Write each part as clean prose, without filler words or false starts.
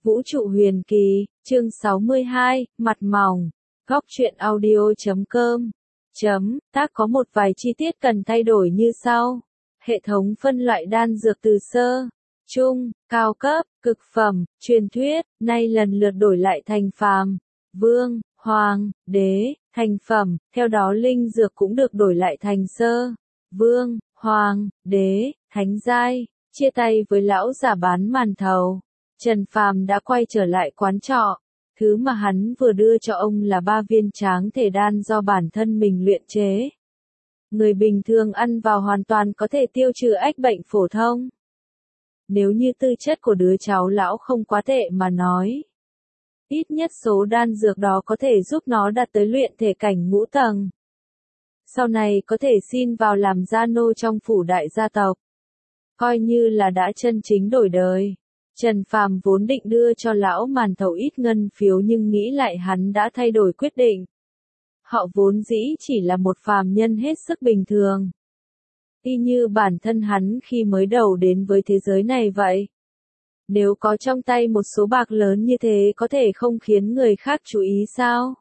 Vũ trụ huyền kỳ, chương 62, mặt mỏng. Góc truyện audio.com. Tác có một vài chi tiết cần thay đổi như sau. Hệ thống phân loại đan dược từ sơ, trung, cao cấp, cực phẩm, truyền thuyết, nay lần lượt đổi lại thành phàm, vương, hoàng, đế, thành phẩm, theo đó linh dược cũng được đổi lại thành sơ, vương, hoàng, đế, thánh giai. Chia tay với lão giả bán màn thầu, Trần Phàm đã quay trở lại quán trọ. Thứ mà hắn vừa đưa cho ông là 3 viên tráng thể đan do bản thân mình luyện chế. Người bình thường ăn vào hoàn toàn có thể tiêu trừ ách bệnh phổ thông. Nếu như tư chất của đứa cháu lão không quá tệ mà nói, ít nhất số đan dược đó có thể giúp nó đạt tới luyện thể cảnh ngũ tầng. Sau này có thể xin vào làm gia nô trong phủ đại gia tộc. Coi như là đã chân chính đổi đời. Trần Phàm vốn định đưa cho lão màn thầu ít ngân phiếu nhưng nghĩ lại hắn đã thay đổi quyết định. Họ vốn dĩ chỉ là một phàm nhân hết sức bình thường. Y như bản thân hắn khi mới đầu đến với thế giới này vậy. Nếu có trong tay một số bạc lớn như thế có thể không khiến người khác chú ý sao?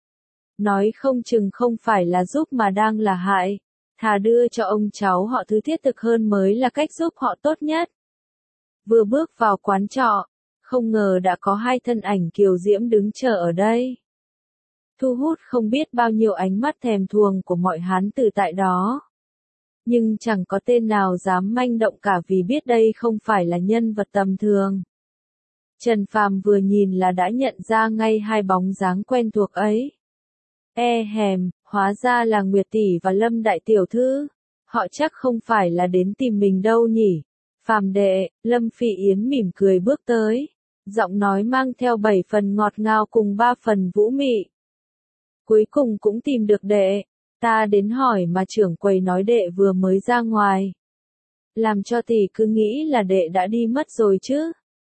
Nói không chừng không phải là giúp mà đang là hại. Thà đưa cho ông cháu họ thứ thiết thực hơn mới là cách giúp họ tốt nhất. Vừa bước vào quán trọ, không ngờ đã có 2 thân ảnh kiều diễm đứng chờ ở đây. Thu hút không biết bao nhiêu ánh mắt thèm thuồng của mọi hán tử tại đó. Nhưng chẳng có tên nào dám manh động cả vì biết đây không phải là nhân vật tầm thường. Trần Phàm vừa nhìn là đã nhận ra ngay 2 bóng dáng quen thuộc ấy. Hèm, hóa ra là Nguyệt tỷ và Lâm đại tiểu thư. Họ chắc không phải là đến tìm mình đâu nhỉ. Phàm đệ, Lâm Phỉ Yến mỉm cười bước tới. Giọng nói mang theo 7 phần ngọt ngào cùng 3 phần vũ mị. Cuối cùng cũng tìm được đệ. Ta đến hỏi mà trưởng quầy nói đệ vừa mới ra ngoài. Làm cho tỷ cứ nghĩ là đệ đã đi mất rồi chứ.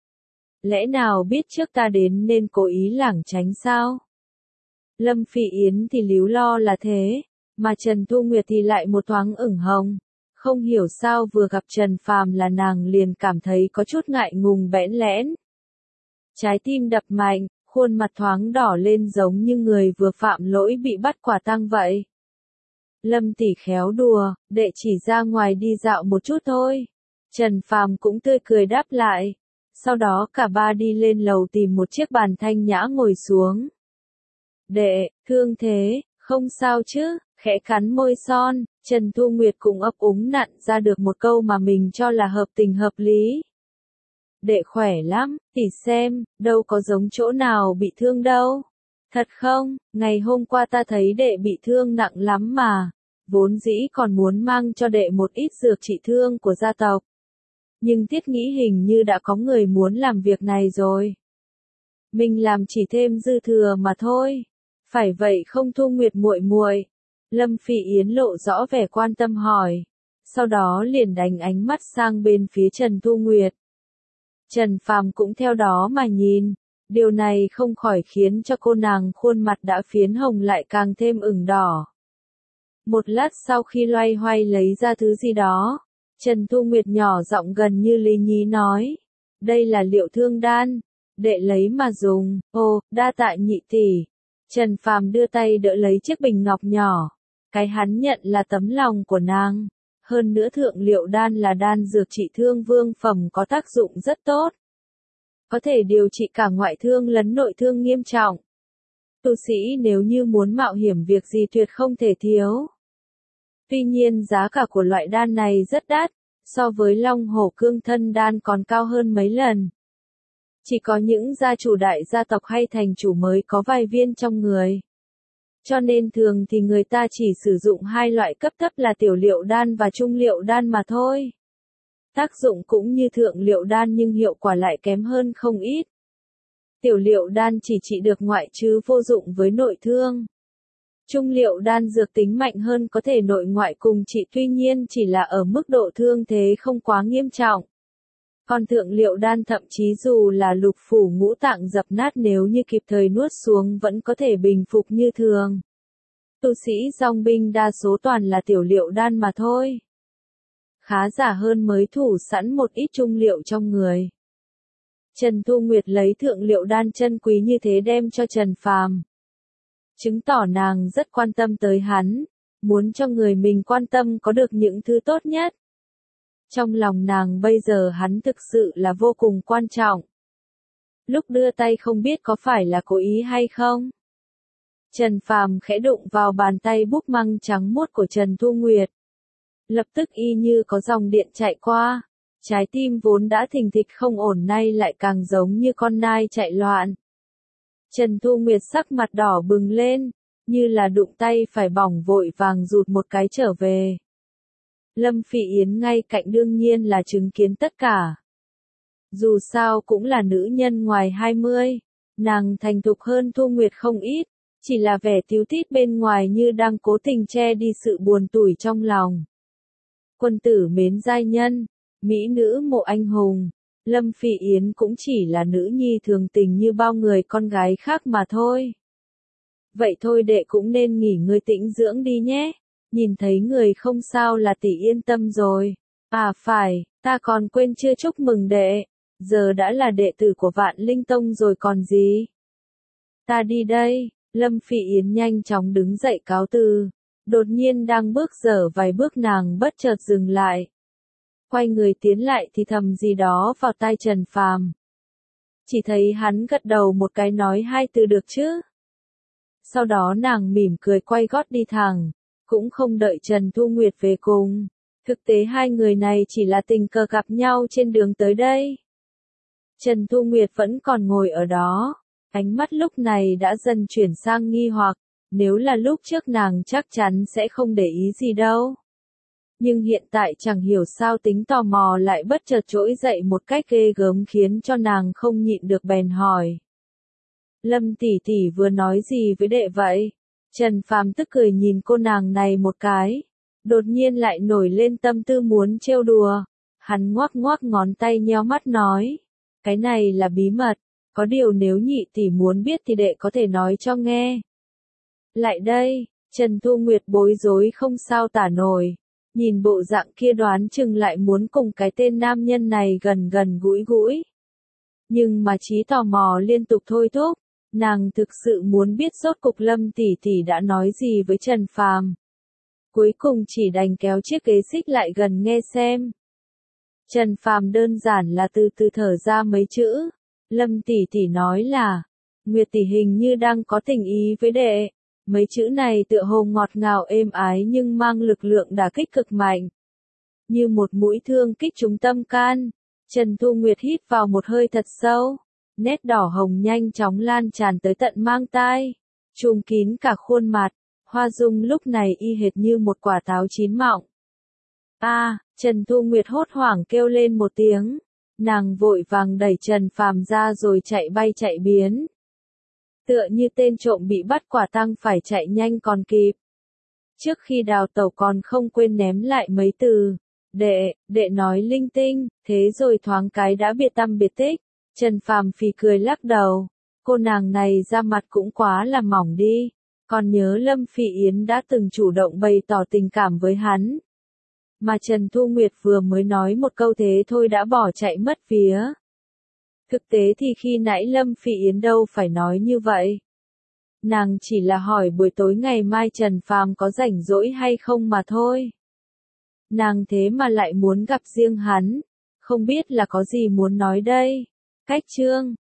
Lẽ nào biết trước ta đến nên cố ý lảng tránh sao? Lâm Phỉ Yến thì líu lo là thế, mà Trần Thu Nguyệt thì lại một thoáng ửng hồng. Không hiểu sao vừa gặp Trần Phàm là nàng liền cảm thấy có chút ngại ngùng bẽn lẽn. Trái tim đập mạnh, khuôn mặt thoáng đỏ lên giống như người vừa phạm lỗi bị bắt quả tang vậy. Lâm tỷ khéo đùa, đệ chỉ ra ngoài đi dạo một chút thôi. Trần Phàm cũng tươi cười đáp lại. Sau đó cả ba đi lên lầu tìm một chiếc bàn thanh nhã ngồi xuống. Đệ, thương thế, không sao chứ, khẽ cắn môi son, Trần Thu Nguyệt cũng ấp úng nặn ra được một câu mà mình cho là hợp tình hợp lý. Đệ khỏe lắm, tỷ xem, đâu có giống chỗ nào bị thương đâu. Thật không, ngày hôm qua ta thấy đệ bị thương nặng lắm mà. Vốn dĩ còn muốn mang cho đệ một ít dược trị thương của gia tộc. Nhưng Tiết nghĩ hình như đã có người muốn làm việc này rồi. Mình làm chỉ thêm dư thừa mà thôi. Phải vậy không Thu Nguyệt muội muội? Lâm Phỉ Yến lộ rõ vẻ quan tâm hỏi. Sau đó liền đánh ánh mắt sang bên phía Trần Thu Nguyệt. Trần Phàm cũng theo đó mà nhìn. Điều này không khỏi khiến cho cô nàng khuôn mặt đã phiến hồng lại càng thêm ửng đỏ. Một lát sau khi loay hoay lấy ra thứ gì đó, Trần Thu Nguyệt nhỏ giọng gần như lý nhí nói. Đây là liệu thương đan, đệ lấy mà dùng. Ồ, đa tạ nhị tỷ. Trần Phàm đưa tay đỡ lấy chiếc bình ngọc nhỏ. Cái hắn nhận là tấm lòng của nàng. Hơn nữa thượng liệu đan là đan dược trị thương vương phẩm có tác dụng rất tốt. Có thể điều trị cả ngoại thương lẫn nội thương nghiêm trọng. Tu sĩ nếu như muốn mạo hiểm việc gì tuyệt không thể thiếu. Tuy nhiên giá cả của loại đan này rất đắt, so với Long Hổ Cương Thân đan còn cao hơn mấy lần. Chỉ có những gia chủ đại gia tộc hay thành chủ mới có vài viên trong người. Cho nên thường thì người ta chỉ sử dụng 2 loại cấp thấp là tiểu liệu đan và trung liệu đan mà thôi. Tác dụng cũng như thượng liệu đan nhưng hiệu quả lại kém hơn không ít. Tiểu liệu đan chỉ trị được ngoại chứ vô dụng với nội thương. Trung liệu đan dược tính mạnh hơn có thể nội ngoại cùng trị tuy nhiên chỉ là ở mức độ thương thế không quá nghiêm trọng. Còn thượng liệu đan thậm chí dù là lục phủ ngũ tạng dập nát nếu như kịp thời nuốt xuống vẫn có thể bình phục như thường. Tu sĩ dòng binh đa số toàn là tiểu liệu đan mà thôi. Khá giả hơn mới thủ sẵn một ít trung liệu trong người. Trần Thu Nguyệt lấy thượng liệu đan chân quý như thế đem cho Trần Phàm, chứng tỏ nàng rất quan tâm tới hắn, muốn cho người mình quan tâm có được những thứ tốt nhất. Trong lòng nàng bây giờ hắn thực sự là vô cùng quan trọng. Lúc đưa tay không biết có phải là cố ý hay không. Trần Phàm khẽ đụng vào bàn tay búp măng trắng muốt của Trần Thu Nguyệt. Lập tức y như có dòng điện chạy qua. Trái tim vốn đã thình thịch không ổn nay lại càng giống như con nai chạy loạn. Trần Thu Nguyệt sắc mặt đỏ bừng lên, như là đụng tay phải bỏng vội vàng rụt một cái trở về. Lâm Phỉ Yến ngay cạnh đương nhiên là chứng kiến tất cả. Dù sao cũng là nữ nhân ngoài 20, nàng thành thục hơn Thu Nguyệt không ít, chỉ là vẻ tíu tít bên ngoài như đang cố tình che đi sự buồn tủi trong lòng. Quân tử mến giai nhân, mỹ nữ mộ anh hùng, Lâm Phỉ Yến cũng chỉ là nữ nhi thường tình như bao người con gái khác mà thôi. Vậy thôi đệ cũng nên nghỉ ngơi tĩnh dưỡng đi nhé, nhìn thấy người không sao là tỷ yên tâm rồi. À phải, ta còn quên chưa chúc mừng đệ, giờ đã là đệ tử của Vạn Linh Tông rồi còn gì. Ta đi đây, Lâm Phỉ Yến nhanh chóng đứng dậy cáo từ, đột nhiên đang bước dở vài bước nàng bất chợt dừng lại. Quay người tiến lại thì thầm gì đó vào tai Trần Phàm. Chỉ thấy hắn gật đầu một cái nói hai từ được chứ. Sau đó nàng mỉm cười quay gót đi thẳng, cũng không đợi Trần Thu Nguyệt về cùng. Thực tế hai người này chỉ là tình cờ gặp nhau trên đường tới đây. Trần Thu Nguyệt vẫn còn ngồi ở đó, ánh mắt lúc này đã dần chuyển sang nghi hoặc, nếu là lúc trước nàng chắc chắn sẽ không để ý gì đâu. Nhưng hiện tại chẳng hiểu sao tính tò mò lại bất chợt trỗi dậy một cách ghê gớm khiến cho nàng không nhịn được bèn hỏi. Lâm tỷ tỷ vừa nói gì với đệ vậy? Trần Phàm tức cười nhìn cô nàng này một cái, đột nhiên lại nổi lên tâm tư muốn trêu đùa. Hắn ngoắc ngoắc ngón tay nheo mắt nói, cái này là bí mật, có điều nếu nhị tỷ muốn biết thì đệ có thể nói cho nghe. Lại đây, Trần Thu Nguyệt bối rối không sao tả nổi, nhìn bộ dạng kia đoán chừng lại muốn cùng cái tên nam nhân này gần gần gũi gũi. Nhưng mà trí tò mò liên tục thôi thúc, nàng thực sự muốn biết rốt cục Lâm tỷ tỷ đã nói gì với Trần Phàm. Cuối cùng chỉ đành kéo chiếc ghế xích lại gần nghe xem. Trần Phàm đơn giản là từ từ thở ra mấy chữ. Lâm tỷ tỷ nói là, Nguyệt tỷ hình như đang có tình ý với đệ. Mấy chữ này tựa hồ ngọt ngào êm ái nhưng mang lực lượng đả kích cực mạnh. Như một mũi thương kích trúng tâm can. Trần Thu Nguyệt hít vào một hơi thật sâu. Nét đỏ hồng nhanh chóng lan tràn tới tận mang tai. Trùm kín cả khuôn mặt. Hoa dung lúc này y hệt như một quả táo chín mọng. Trần Thu Nguyệt hốt hoảng kêu lên một tiếng. Nàng vội vàng đẩy Trần Phàm ra rồi chạy bay chạy biến. Tựa như tên trộm bị bắt quả tang phải chạy nhanh còn kịp. Trước khi đào tẩu còn không quên ném lại mấy từ. Đệ nói linh tinh, thế rồi thoáng cái đã biệt tăm biệt tích. Trần Phàm phì cười lắc đầu. Cô nàng này ra mặt cũng quá là mỏng đi. Còn nhớ Lâm Phỉ Yến đã từng chủ động bày tỏ tình cảm với hắn. Mà Trần Thu Nguyệt vừa mới nói một câu thế thôi đã bỏ chạy mất vía. Thực tế thì khi nãy Lâm Phỉ Yến đâu phải nói như vậy. Nàng chỉ là hỏi buổi tối ngày mai Trần Phàm có rảnh rỗi hay không mà thôi. Nàng thế mà lại muốn gặp riêng hắn, không biết là có gì muốn nói đây. Cách chương